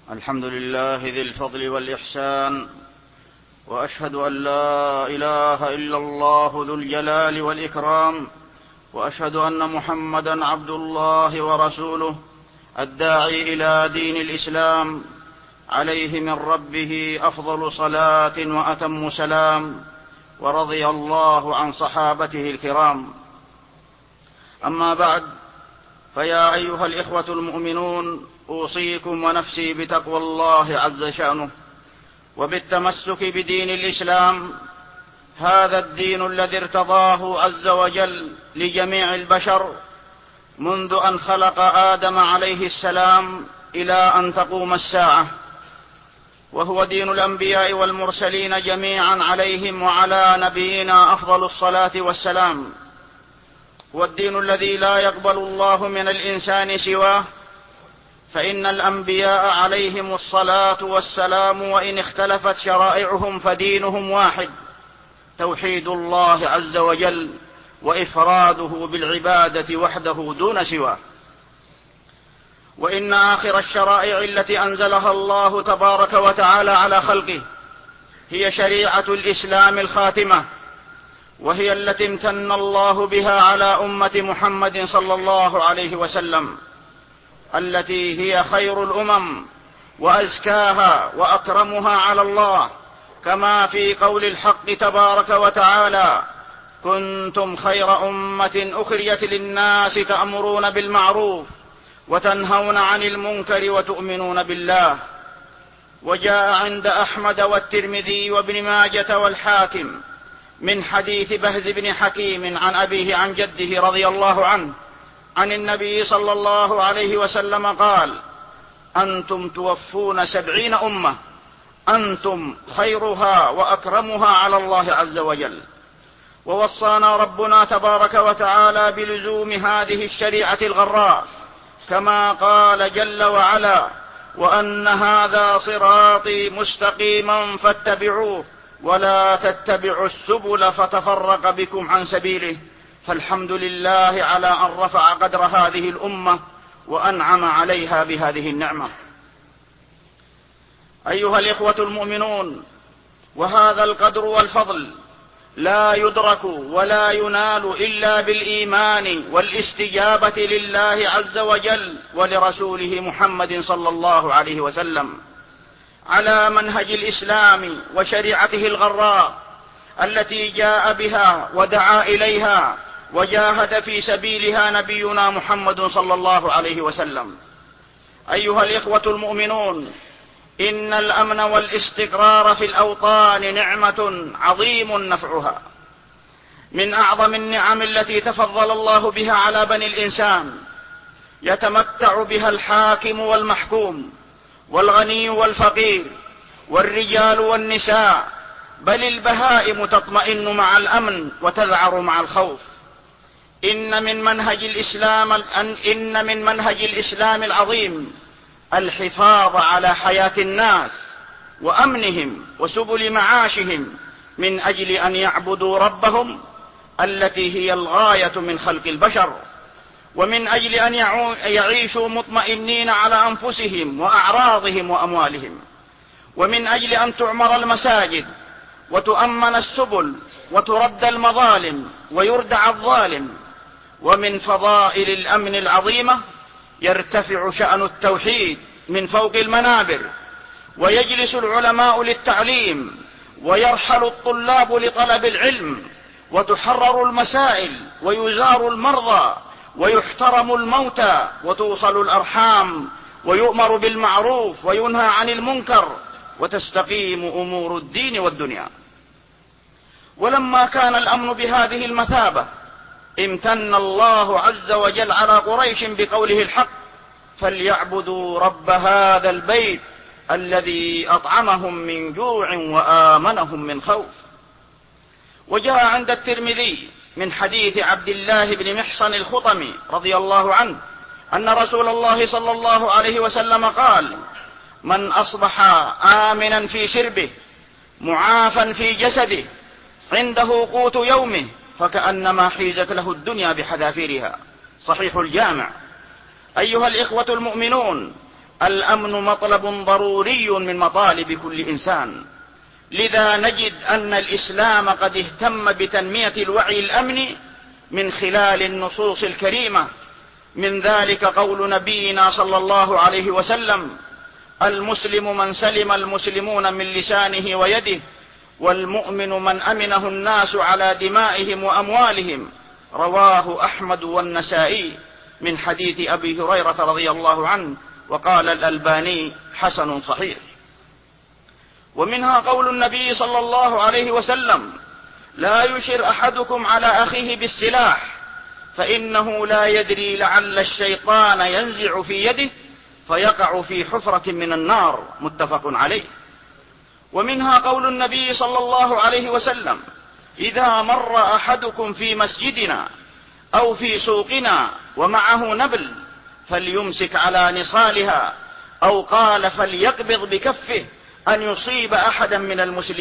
الحمد لله ذي الفضل والإحسان، وأشهد أن لا إله إلا الله ذو الجلال والإكرام، وأشهد أن محمدا عبد الله ورسوله الداعي إلى دين الإسلام، عليه من ربه أفضل صلاة وأتم سلام، ورضي الله عن صحابته الكرام. أما بعد، فيا أيها الإخوة المؤمنون، أوصيكم ونفسي بتقوى الله عز شأنه وبالتمسك بدين الإسلام، هذا الدين الذي ارتضاه عز وجل لجميع البشر منذ أن خلق آدم عليه السلام إلى أن تقوم الساعة، وهو دين الأنبياء والمرسلين جميعا عليهم وعلى نبينا أفضل الصلاة والسلام، والدين الذي لا يقبل الله من الإنسان سواه، فإن الأنبياء عليهم الصلاة والسلام وإن اختلفت شرائعهم فدينهم واحد، توحيد الله عز وجل وإفراده بالعبادة وحده دون سواه. وإن آخر الشرائع التي أنزلها الله تبارك وتعالى على خلقه هي شريعة الإسلام الخاتمة، وهي التي امتن الله بها على أمة محمد صلى الله عليه وسلم، التي هي خير الأمم وأزكاها وأكرمها على الله، كما في قول الحق تبارك وتعالى: كنتم خير أمة أخرجت للناس تأمرون بالمعروف وتنهون عن المنكر وتؤمنون بالله. وجاء عند أحمد والترمذي وابن ماجة والحاكم من حديث بهز بن حكيم عن أبيه عن جده رضي الله عنه عن النبي صلى الله عليه وسلم قال: أنتم توفون 70 أمة، أنتم خيرها وأكرمها على الله عز وجل. ووصانا ربنا تبارك وتعالى بلزوم هذه الشريعة الغراء، كما قال جل وعلا: وأن هذا صراطي مستقيما فاتبعوه ولا تتبعوا السبل فتفرق بكم عن سبيله. فالحمد لله على أن رفع قدر هذه الأمة وأنعم عليها بهذه النعمة. أيها الإخوة المؤمنون، وهذا القدر والفضل لا يدرك ولا ينال إلا بالإيمان والاستجابة لله عز وجل ولرسوله محمد صلى الله عليه وسلم على منهج الإسلام وشريعته الغراء التي جاء بها ودعا إليها وجاهد في سبيلها نبينا محمد صلى الله عليه وسلم. أيها الإخوة المؤمنون، إن الأمن والاستقرار في الأوطان نعمة عظيم نفعها، من أعظم النعم التي تفضل الله بها على بني الإنسان، يتمتع بها الحاكم والمحكوم والغني والفقير والرجال والنساء، بل البهائم تطمئن مع الأمن وتذعر مع الخوف. إن من منهج الإسلام العظيم الحفاظ على حياة الناس وأمنهم وسبل معاشهم، من أجل أن يعبدوا ربهم التي هي الغاية من خلق البشر، ومن أجل أن يعيشوا مطمئنين على أنفسهم وأعراضهم وأموالهم، ومن أجل أن تعمر المساجد وتؤمن السبل وترد المظالم ويردع الظالم. ومن فضائل الأمن العظيمة يرتفع شأن التوحيد من فوق المنابر، ويجلس العلماء للتعليم، ويرحل الطلاب لطلب العلم، وتحرر المسائل، ويزار المرضى، ويحترم الموتى، وتوصل الأرحام، ويؤمر بالمعروف وينهى عن المنكر، وتستقيم أمور الدين والدنيا. ولما كان الأمن بهذه المثابة، امتن الله عز وجل على قريش بقوله الحق: فليعبدوا رب هذا البيت الذي أطعمهم من جوع وآمنهم من خوف. وجاء عند الترمذي من حديث عبد الله بن محصن الخطمي رضي الله عنه أن رسول الله صلى الله عليه وسلم قال: من أصبح آمنا في سربه معافا في جسده عنده قوت يومه فكأنما حيزت له الدنيا بحذافيرها. صحيح الجامع. أيها الإخوة المؤمنون، الأمن مطلب ضروري من مطالب كل إنسان، لذا نجد أن الإسلام قد اهتم بتنمية الوعي الأمني من خلال النصوص الكريمة. من ذلك قول نبينا صلى الله عليه وسلم: المسلم من سلم المسلمون من لسانه ويده، والمؤمن من أمنه الناس على دمائهم وأموالهم. رواه أحمد والنسائي من حديث أبي هريرة رضي الله عنه، وقال الألباني: حسن صحيح. ومنها قول النبي صلى الله عليه وسلم: لا يشر أحدكم على أخيه بالسلاح، فإنه لا يدري لعل الشيطان ينزع في يده فيقع في حفرة من النار. متفق عليه. ومنها قول النبي صلى الله عليه وسلم: إذا مر أحدكم في مسجدنا أو في سوقنا ومعه نبل فليمسك على نصالها، أو قال فليقبض بكفه أن يصيب أحدا من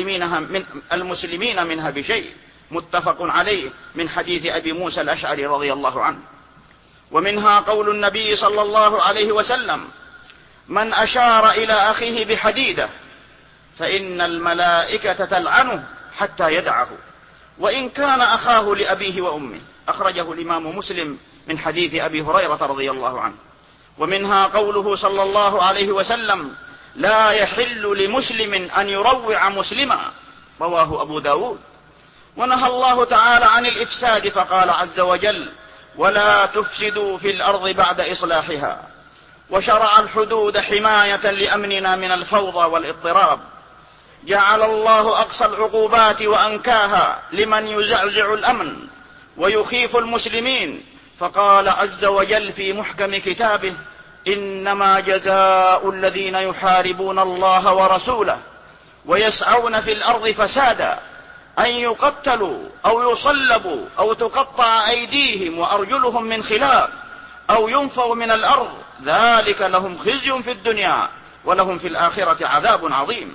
المسلمين منها بشيء. متفق عليه من حديث أبي موسى الأشعري رضي الله عنه. ومنها قول النبي صلى الله عليه وسلم: من أشار إلى أخيه بحديدة فإن الملائكة تلعنه حتى يدعه، وإن كان أخاه لأبيه وأمه. أخرجه الإمام مسلم من حديث أبي هريرة رضي الله عنه. ومنها قوله صلى الله عليه وسلم: لا يحل لمسلم أن يروع مسلما. رواه أبو داود. ونهى الله تعالى عن الإفساد فقال عز وجل: ولا تفسدوا في الأرض بعد إصلاحها. وشرع الحدود حماية لأمننا من الفوضى والاضطراب. جعل الله أقصى العقوبات وأنكاها لمن يزعزع الأمن ويخيف المسلمين، فقال عز وجل في محكم كتابه: إنما جزاء الذين يحاربون الله ورسوله ويسعون في الأرض فسادا أن يقتلوا أو يصلبوا أو تقطع أيديهم وأرجلهم من خلاف أو ينفوا من الأرض، ذلك لهم خزي في الدنيا ولهم في الآخرة عذاب عظيم.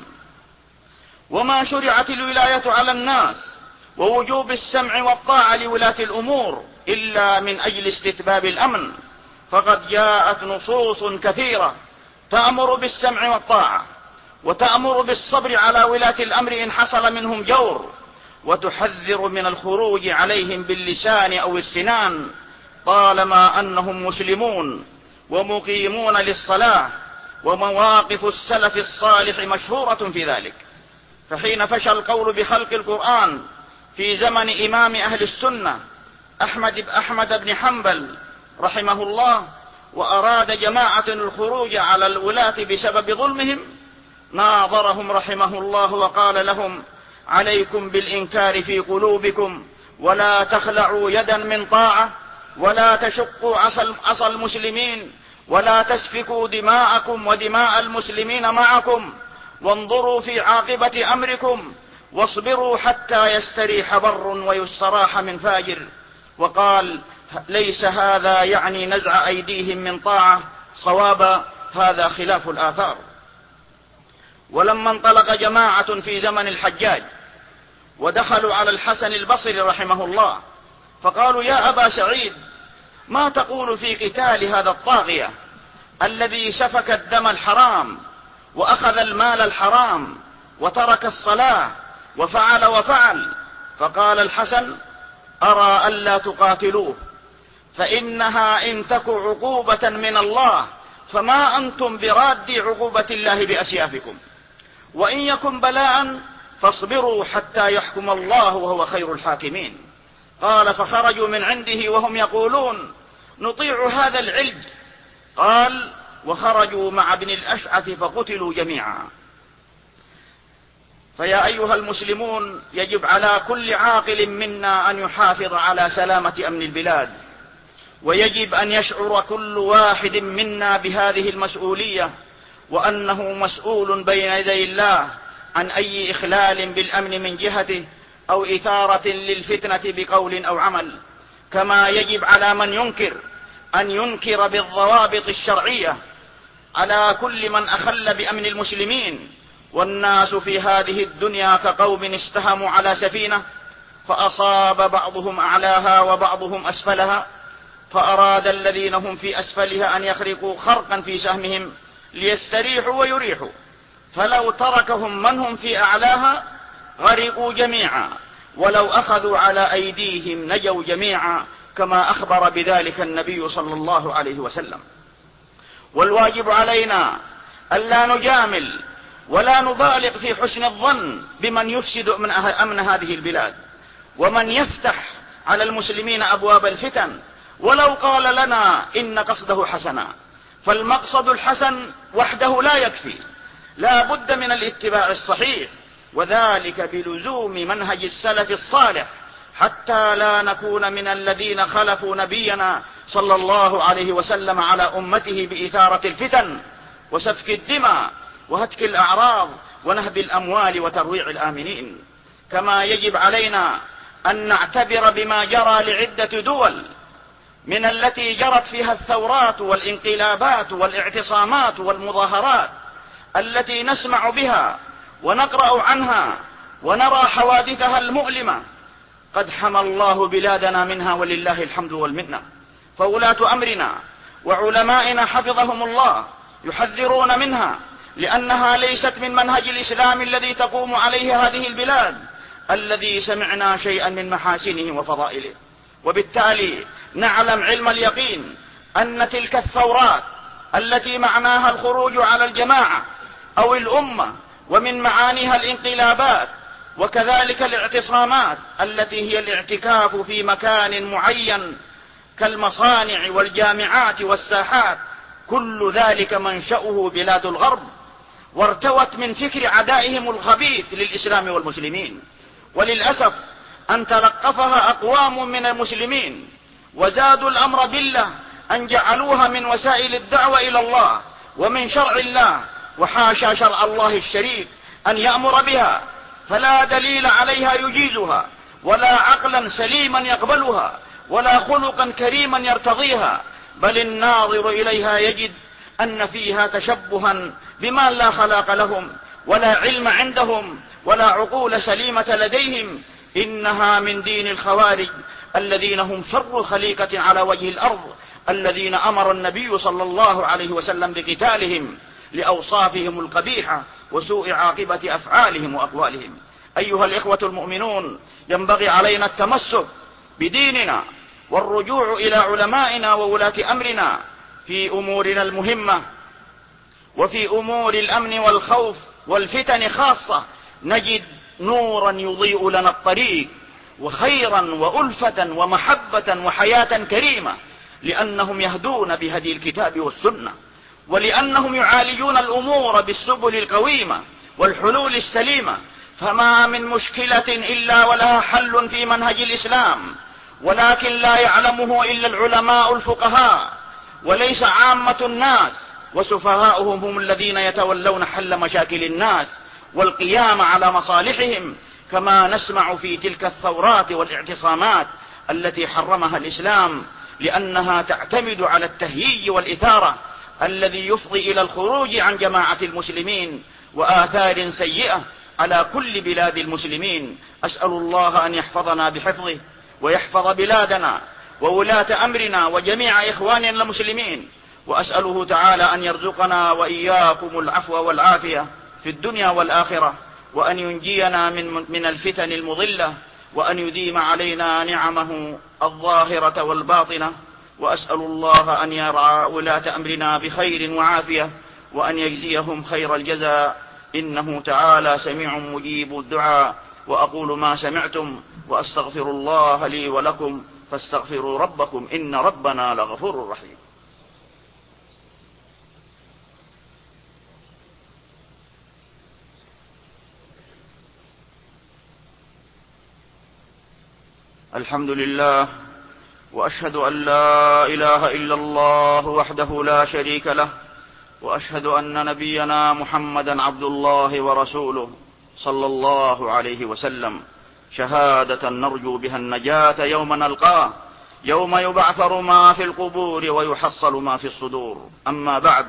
وما شرعت الولاية على الناس ووجوب السمع والطاعة لولاة الأمور إلا من أجل استتباب الأمن، فقد جاءت نصوص كثيرة تأمر بالسمع والطاعة، وتأمر بالصبر على ولاة الأمر إن حصل منهم جور، وتحذر من الخروج عليهم باللسان أو السنان طالما أنهم مسلمون ومقيمون للصلاة. ومواقف السلف الصالح مشهورة في ذلك. فحين فشى القول بخلق القرآن في زمن إمام أهل السنة أحمد بن حنبل رحمه الله، وأراد جماعة الخروج على الولاة بسبب ظلمهم، ناظرهم رحمه الله وقال لهم: عليكم بالإنكار في قلوبكم، ولا تخلعوا يدا من طاعة، ولا تشقوا عصا المسلمين، ولا تسفكوا دماءكم ودماء المسلمين معكم، وانظروا في عاقبة أمركم، واصبروا حتى يستريح بر ويستراح من فاجر. وقال: ليس هذا يعني نزع أيديهم من طاعة، صوابا هذا خلاف الآثار. ولما انطلق جماعة في زمن الحجاج ودخلوا على الحسن البصري رحمه الله فقالوا: يا أبا سعيد، ما تقول في قتال هذا الطاغية الذي سفك الدم الحرام وأخذ المال الحرام وترك الصلاة وفعل؟ فقال الحسن: أرى ألا تقاتلوه، فإنها إن تك عقوبة من الله فما أنتم براد عقوبة الله بأسيافكم، وإن يكن بلاء فاصبروا حتى يحكم الله وهو خير الحاكمين. قال: فخرجوا من عنده وهم يقولون: نطيع هذا العلج. قال: وخرجوا مع ابن الأشعث فقتلوا جميعا. فيا أيها المسلمون، يجب على كل عاقل منا أن يحافظ على سلامة أمن البلاد، ويجب أن يشعر كل واحد منا بهذه المسؤولية، وأنه مسؤول بين يدي الله عن أي إخلال بالأمن من جهته أو إثارة للفتنة بقول أو عمل. كما يجب على من ينكر أن ينكر بالضوابط الشرعية على كل من أخل بأمن المسلمين. والناس في هذه الدنيا كقوم استهموا على سفينة فأصاب بعضهم أعلاها وبعضهم أسفلها، فأراد الذين هم في أسفلها أن يخرقوا خرقا في سهمهم ليستريحوا ويريحوا، فلو تركهم من هم في أعلاها غرقوا جميعا، ولو أخذوا على أيديهم نجوا جميعا، كما أخبر بذلك النبي صلى الله عليه وسلم. والواجب علينا ألا نجامل ولا نبالغ في حسن الظن بمن يفسد أمن هذه البلاد، ومن يفتح على المسلمين أبواب الفتن، ولو قال لنا إن قصده حسنا. فالمقصد الحسن وحده لا يكفي، لا بد من الاتباع الصحيح، وذلك بلزوم منهج السلف الصالح، حتى لا نكون من الذين خلفوا نبينا صلى الله عليه وسلم على أمته بإثارة الفتن وسفك الدماء وهتك الأعراض ونهب الأموال وترويع الآمنين. كما يجب علينا أن نعتبر بما جرى لعدة دول من التي جرت فيها الثورات والانقلابات والاعتصامات والمظاهرات التي نسمع بها ونقرأ عنها ونرى حوادثها المؤلمة، قد حمى الله بلادنا منها ولله الحمد والمنة. فولاة أمرنا وعلمائنا حفظهم الله يحذرون منها، لأنها ليست من منهج الإسلام الذي تقوم عليه هذه البلاد، الذي سمعنا شيئا من محاسنه وفضائله. وبالتالي نعلم علم اليقين أن تلك الثورات التي معناها الخروج على الجماعة أو الأمة، ومن معانيها الانقلابات، وكذلك الاعتصامات التي هي الاعتكاف في مكان معين كالمصانع والجامعات والساحات، كل ذلك منشأه بلاد الغرب، وارتوت من فكر عدائهم الخبيث للإسلام والمسلمين. وللأسف أن تلقفها أقوام من المسلمين وزادوا الأمر بالله أن جعلوها من وسائل الدعوة إلى الله ومن شرع الله، وحاشا شرع الله الشريف أن يأمر بها، فلا دليل عليها يجيزها، ولا عقلا سليما يقبلها، ولا خلقا كريما يرتضيها، بل الناظر إليها يجد أن فيها تشبها بما لا خلاق لهم ولا علم عندهم ولا عقول سليمة لديهم. إنها من دين الخوارج الذين هم شر خليقة على وجه الأرض، الذين أمر النبي صلى الله عليه وسلم بقتالهم لأوصافهم القبيحة وسوء عاقبة أفعالهم وأقوالهم. أيها الإخوة المؤمنون، ينبغي علينا التمسك بديننا والرجوع إلى علمائنا وولاة أمرنا في أمورنا المهمة، وفي أمور الأمن والخوف والفتن خاصة نجد نورا يضيء لنا الطريق، وخيرا وألفة ومحبة وحياة كريمة، لأنهم يهدون بهدي الكتاب والسنة، ولأنهم يعالجون الأمور بالسبل القويمة والحلول السليمة. فما من مشكلة إلا ولها حل في منهج الإسلام، ولكن لا يعلمه إلا العلماء الفقهاء، وليس عامة الناس، وسفهاؤهم هم الذين يتولون حل مشاكل الناس والقيام على مصالحهم، كما نسمع في تلك الثورات والاعتصامات التي حرمها الإسلام، لأنها تعتمد على التهييج والإثارة الذي يفضي إلى الخروج عن جماعة المسلمين وآثار سيئة على كل بلاد المسلمين. أسأل الله أن يحفظنا بحفظه ويحفظ بلادنا وولاة أمرنا وجميع إخواننا المسلمين، وأسأله تعالى أن يرزقنا وإياكم العفو والعافية في الدنيا والآخرة، وأن ينجينا من الفتن المضلة، وأن يديم علينا نعمه الظاهرة والباطنة. وأسأل الله أن يرعى ولاة أمرنا بخير وعافية، وأن يجزيهم خير الجزاء، إنه تعالى سميع مجيب الدعاء. وأقول ما سمعتم وأستغفر الله لي ولكم، فاستغفروا ربكم إن ربنا لغفور رحيم. الحمد لله، وأشهد أن لا إله إلا الله وحده لا شريك له، وأشهد أن نبينا محمدا عبد الله ورسوله صلى الله عليه وسلم، شهادة نرجو بها النجاة يوم نلقاه، يوم يبعثر ما في القبور ويحصل ما في الصدور. أما بعد،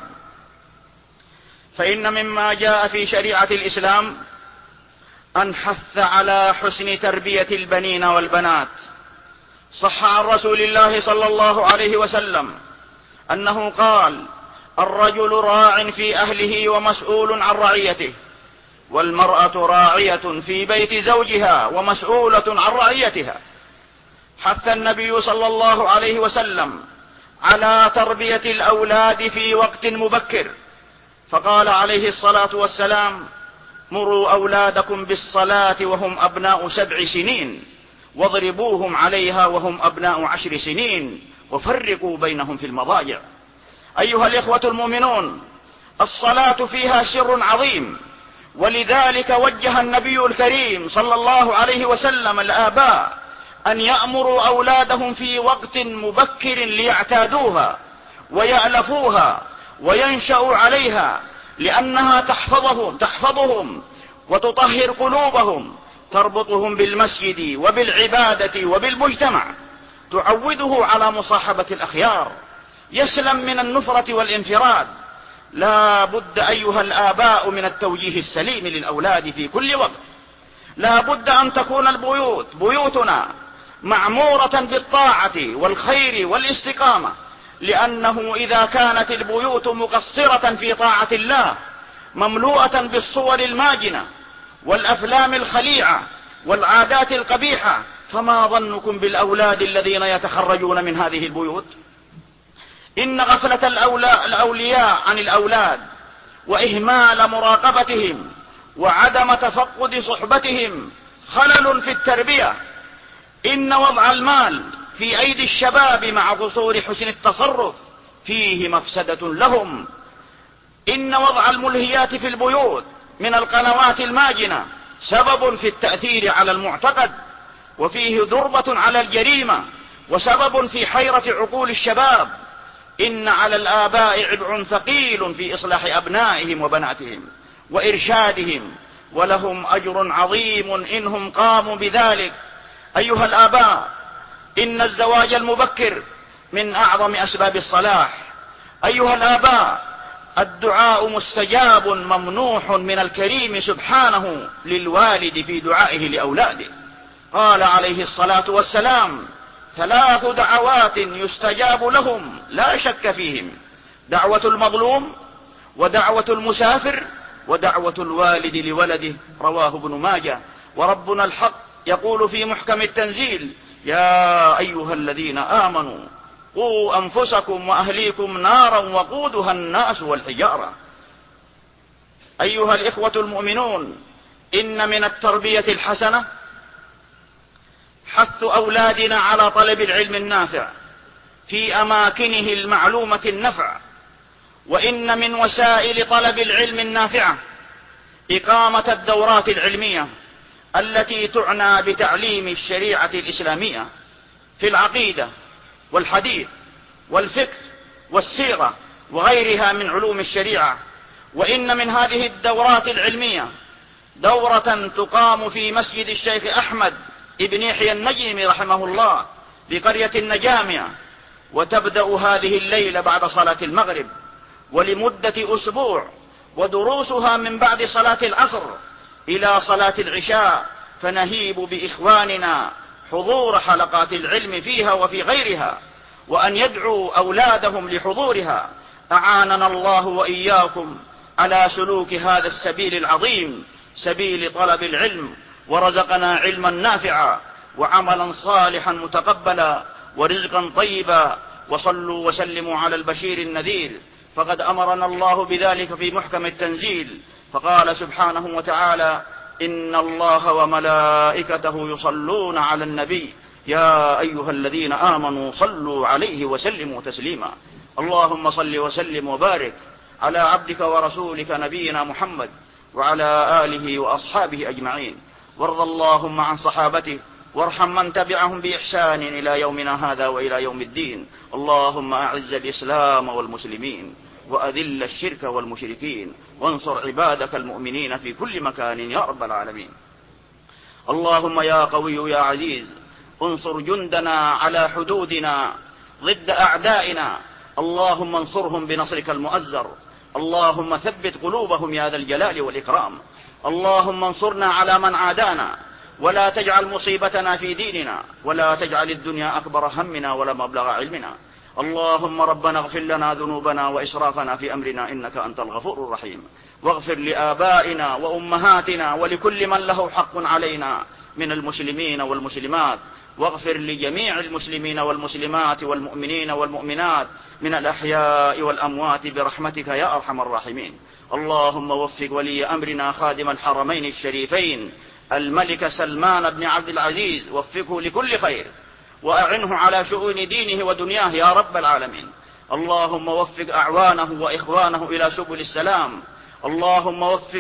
فإن مما جاء في شريعة الإسلام أن حث على حسن تربية البنين والبنات. صح عن رسول الله صلى الله عليه وسلم أنه قال: الرجل راع في أهله ومسؤول عن رعيته، والمرأة راعية في بيت زوجها ومسؤولة عن رعيتها. حث النبي صلى الله عليه وسلم على تربية الأولاد في وقت مبكر، فقال عليه الصلاة والسلام: مروا أولادكم بالصلاة وهم أبناء 7 سنين، واضربوهم عليها وهم أبناء 10 سنين، وفرقوا بينهم في المضاجع. أيها الإخوة المؤمنون، الصلاة فيها سر عظيم، ولذلك وجه النبي الكريم صلى الله عليه وسلم الآباء أن يأمروا أولادهم في وقت مبكر ليعتادوها ويألفوها وينشأوا عليها، لأنها تحفظهم وتطهر قلوبهم، تربطهم بالمسجد وبالعبادة وبالمجتمع، تعوده على مصاحبة الأخيار، يسلم من النفرة والانفراد. لا بد أيها الآباء من التوجيه السليم للأولاد في كل وقت. لا بد أن تكون بيوتنا معمورة بالطاعة والخير والاستقامة، لأنه إذا كانت البيوت مقصرة في طاعة الله، مملوءة بالصور الماجنة والأفلام الخليعة والعادات القبيحة، فما ظنكم بالأولاد الذين يتخرجون من هذه البيوت؟ إن غفلة الأولياء عن الأولاد وإهمال مراقبتهم وعدم تفقد صحبتهم خلل في التربية. إن وضع المال في أيدي الشباب مع قصور حسن التصرف فيه مفسدة لهم. إن وضع الملهيات في البيوت من القنوات الماجنة سبب في التأثير على المعتقد، وفيه ضربة على الجريمة، وسبب في حيرة عقول الشباب. إن على الآباء عبء ثقيل في إصلاح أبنائهم وبناتهم وإرشادهم، ولهم أجر عظيم إنهم قاموا بذلك. أيها الآباء، إن الزواج المبكر من أعظم أسباب الصلاح. أيها الآباء، الدعاء مستجاب ممنوح من الكريم سبحانه للوالد في دعائه لأولاده. قال عليه الصلاة والسلام: 3 دعوات يستجاب لهم لا شك فيهم: دعوة المظلوم، ودعوة المسافر، ودعوة الوالد لولده. رواه ابن ماجه. وربنا الحق يقول في محكم التنزيل: يا أيها الذين آمنوا قوا أنفسكم وأهليكم نارا وقودها الناس والحجارة. أيها الإخوة المؤمنون، إن من التربية الحسنة حث أولادنا على طلب العلم النافع في أماكنه المعلومة النفع. وإن من وسائل طلب العلم النافعة إقامة الدورات العلمية التي تعنى بتعليم الشريعة الإسلامية في العقيدة والحديث والفقه والسيرة وغيرها من علوم الشريعة. وإن من هذه الدورات العلمية دورة تقام في مسجد الشيخ أحمد ابن يحيى النجمي رحمه الله بقرية النجامية، وتبدأ هذه الليلة بعد صلاة المغرب ولمدة أسبوع، ودروسها من بعد صلاة العصر إلى صلاة العشاء. فنهيب بإخواننا حضور حلقات العلم فيها وفي غيرها، وأن يدعوا أولادهم لحضورها. أعاننا الله وإياكم على سلوك هذا السبيل العظيم، سبيل طلب العلم، ورزقنا علما نافعا وعملا صالحا متقبلا ورزقا طيبا. وصلوا وسلموا على البشير النذير، فقد أمرنا الله بذلك في محكم التنزيل، فقال سبحانه وتعالى: إن الله وملائكته يصلون على النبي يا أيها الذين آمنوا صلوا عليه وسلموا تسليما. اللهم صل وسلم وبارك على عبدك ورسولك نبينا محمد وعلى آله وأصحابه أجمعين، وارض اللهم عن صحابته، وارحم من تبعهم بإحسان إلى يومنا هذا وإلى يوم الدين. اللهم أعز الإسلام والمسلمين، وأذل الشرك والمشركين، وانصر عبادك المؤمنين في كل مكان يا رب العالمين. اللهم يا قوي يا عزيز، انصر جندنا على حدودنا ضد أعدائنا. اللهم انصرهم بنصرك المؤزر. اللهم ثبت قلوبهم يا ذا الجلال والإكرام. اللهم انصرنا على من عادانا، ولا تجعل مصيبتنا في ديننا، ولا تجعل الدنيا أكبر همنا ولا مبلغ علمنا. اللهم ربنا اغفر لنا ذنوبنا وإسرافنا في أمرنا إنك أنت الغفور الرحيم. واغفر لآبائنا وأمهاتنا ولكل من له حق علينا من المسلمين والمسلمات، واغفر لجميع المسلمين والمسلمات والمؤمنين والمؤمنات من الأحياء والأموات برحمتك يا أرحم الراحمين. اللهم وفق ولي أمرنا خادم الحرمين الشريفين الملك سلمان بن عبد العزيز، وفقه لكل خير وأعنه على شؤون دينه ودنياه يا رب العالمين. اللهم وفق أعوانه وإخوانه إلى سبل السلام. اللهم وفق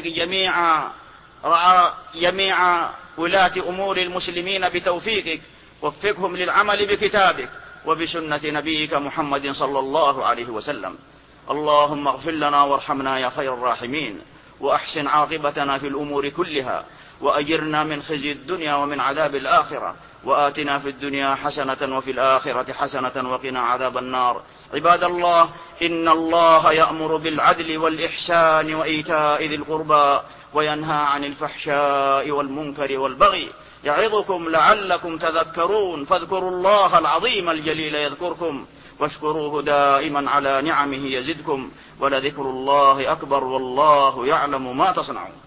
جميع ولاة أمور المسلمين بتوفيقك، وفقهم للعمل بكتابك وبسنة نبيك محمد صلى الله عليه وسلم. اللهم اغفر لنا وارحمنا يا خير الراحمين، وأحسن عاقبتنا في الأمور كلها، وأجرنا من خزي الدنيا ومن عذاب الآخرة، وآتنا في الدنيا حسنة وفي الآخرة حسنة وقنا عذاب النار. عباد الله، إن الله يأمر بالعدل والإحسان وإيتاء ذي القربى وينهى عن الفحشاء والمنكر والبغي، يعظكم لعلكم تذكرون. فاذكروا الله العظيم الجليل يذكركم، واشكروه دائما على نعمه يزدكم، ولذكر الله أكبر والله يعلم ما تصنعون.